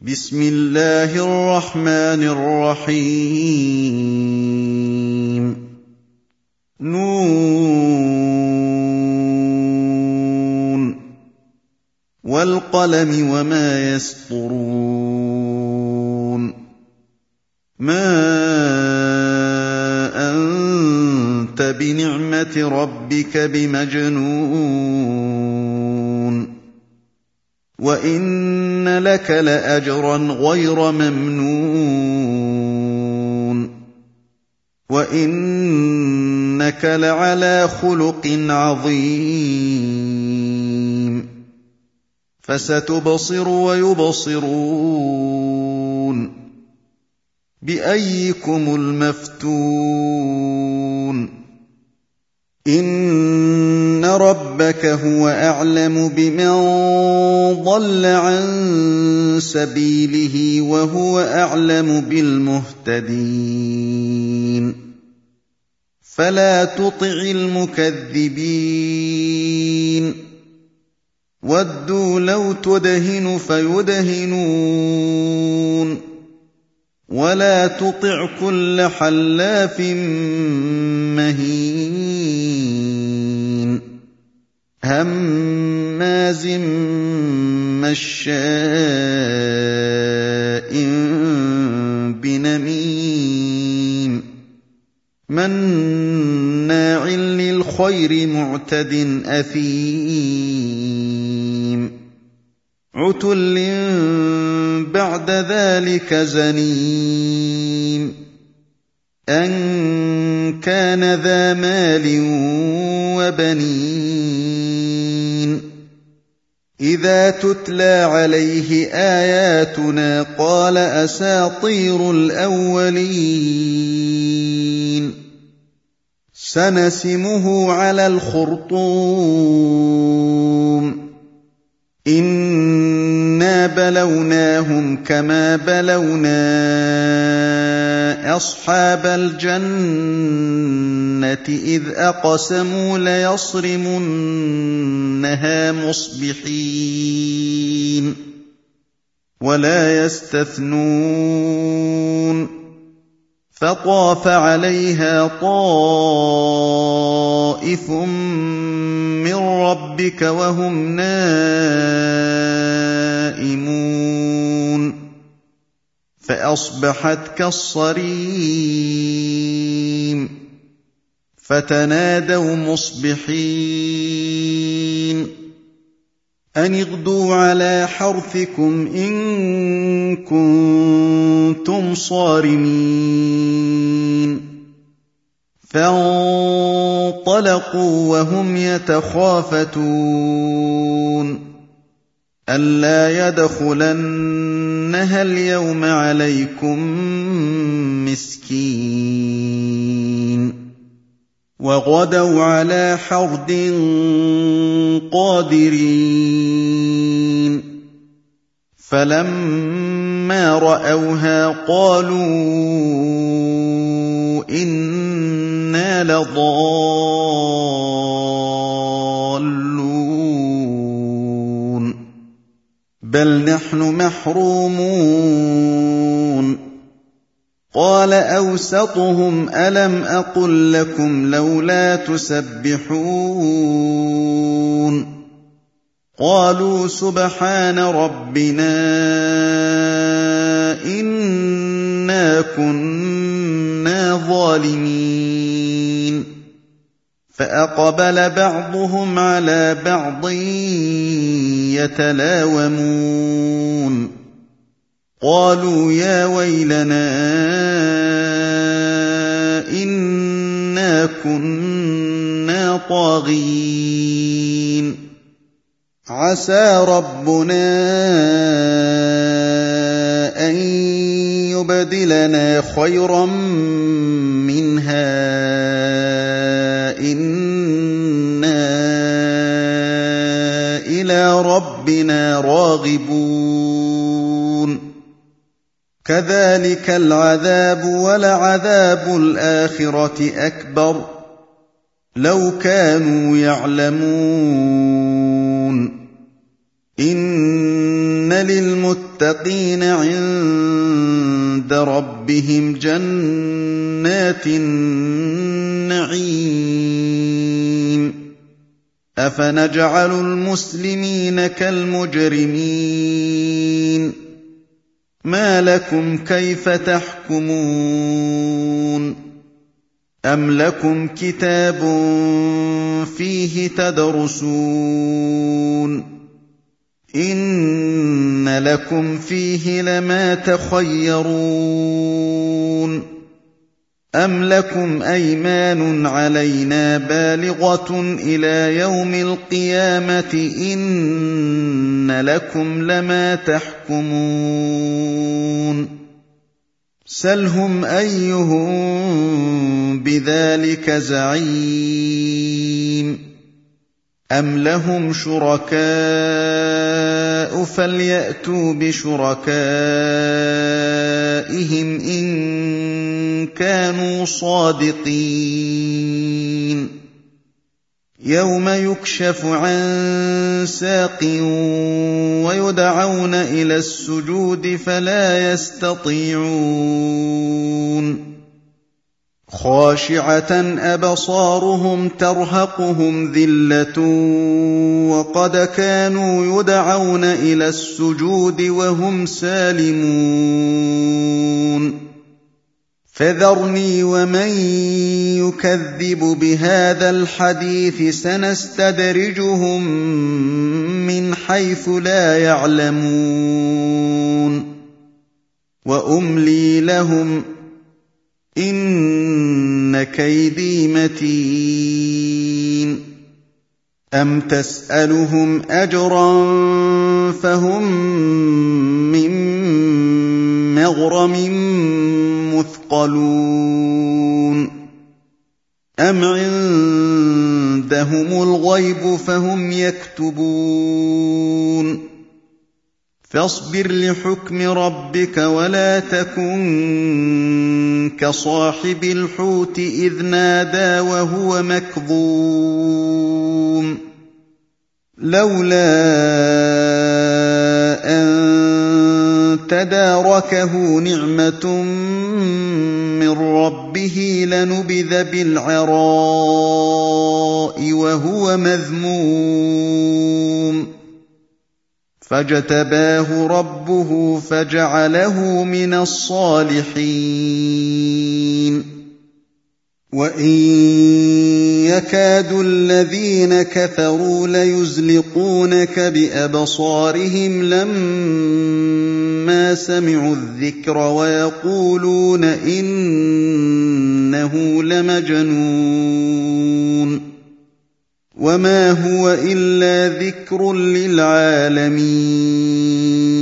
بسم الله الرحمن الرحيم نون والقلم وما يسطرون ما أنت بنعمة ربك بمجنون وإن لك لأجرا غير ممنون وإنك لعلى خلق عظيم فستبصر ويبصرون بأيكم المفتون إن ربك هو أعلم بمن ضل عن سبيله وهو أعلم بالمهتدين فلا تطع المكذبين ودوا لو تدهن فيدهنون ولا تطع كل حلاف مهين هماز مشاء بنميم مناع للخير معتد أثيم عتل بعد ذلك زنيم أن كان ذا مال وبنين إذا تتلى عليه آياتنا قال أساطير الأولين سنسمه على الخرطوم إنا بلوناهم كما بلونا أصحاب الجنة إذ أقسموا ليصرمنها مصبحين ولا يستثنون فطاف عليها طائف من ربك وهم نائمون فأصبحت كالصريم فتنادوا مصبحين أن اغدوا على حرثكم إن كنتم صارمين فانطلقوا وهم يتخافتون ألا يدخلنها اليوم عليكم مسكين وغدوا على حرد قادرين فلما رأوها قالوا إنا لضالون بل نحن محرومون قال أوسطهم ألم أقل لكم لولا تسبحون قالوا سبحان ربنا إنا كنا ظالمين فأقبل بعضهم على بعض يتلاومون قالوا يا ويلنا إنا كنا طاغين عسى ربنا أن يبدلنا خيرا منها إنا إلى ربنا راغبون كذلك العذاب ولعذاب الآخرة أكبر لو كانوا يعلمون إن لِلْمُتَّقِينَ عِندَ رَبِّهِمْ جَنَّاتِ النَّعِيمِ أَفَنَجْعَلُ الْمُسْلِمِينَ كَالْمُجْرِمِينَ مَا لَكُمْ كَيْفَ تَحْكُمُونَ أَمْ لَكُمْ كِتَابٌ فِيهِ تَدْرُسُونَ إِنَّ لَكُمْ فِيهِ لَمَا تَخَيَّرُونَ أَمْ لَكُمْ أَيْمَانٌ عَلَيْنَا بَالِغَةٌ إِلَىٰ يَوْمِ الْقِيَامَةِ إِنَّ لَكُمْ لَمَا تَحْكُمُونَ سَلْهُمْ أَيُّهُم بِذَٰلِكَ زَعِيمٌ أَمْ لَهُمْ شُرَكَاءُ فَلْيَأْتُوا بِشُرَكَائِهِمْ إِن كَانُوا صَادِقِينَ يَوْمَ يُكْشَفُ عَن سَاقٍ وَيُدْعَوْنَ إِلَى السُّجُودِ فَلَا يَسْتَطِيعُونَ خَاشِعَةً أَبْصَارُهُمْ تَرْهَقُهُمْ ذِلَّةٌ وَقَدْ كَانُوا يُدْعَوْنَ إِلَى السُّجُودِ وَهُمْ سَالِمُونَ فَذَرْنِي وَمَن يُكَذِّبُ بِهَٰذَا الْحَدِيثِ سَنَسْتَدْرِجُهُم مِّنْ حَيْثُ لَا يَعْلَمُونَ وَأُمْلِي لَهُمْ ۚ إِنَّ كَيْدِي مَتِينٌ أَمْ تَسْأَلُهُمْ أَجْرًا فَهُم مِّن مَّغْرَمٍ مُّثْقَلُونَ أَمْ عِندَهُمُ الْغَيْبُ فَهُمْ يَكْتُبُونَ فاصبر لحكم ربك ولا تكن كصاحب الحوت إذ نادى وهو مكظوم لولا أن تداركه نعمة من ربه لنبذ بالعراء وهو مذموم فاجتباه ربه فجعله من الصالحين وإن يكاد الذين كفروا ليزلقونك بأبصارهم لما سمعوا الذكر ويقولون إنه لمجنون وما هو إلا ذكر للعالمين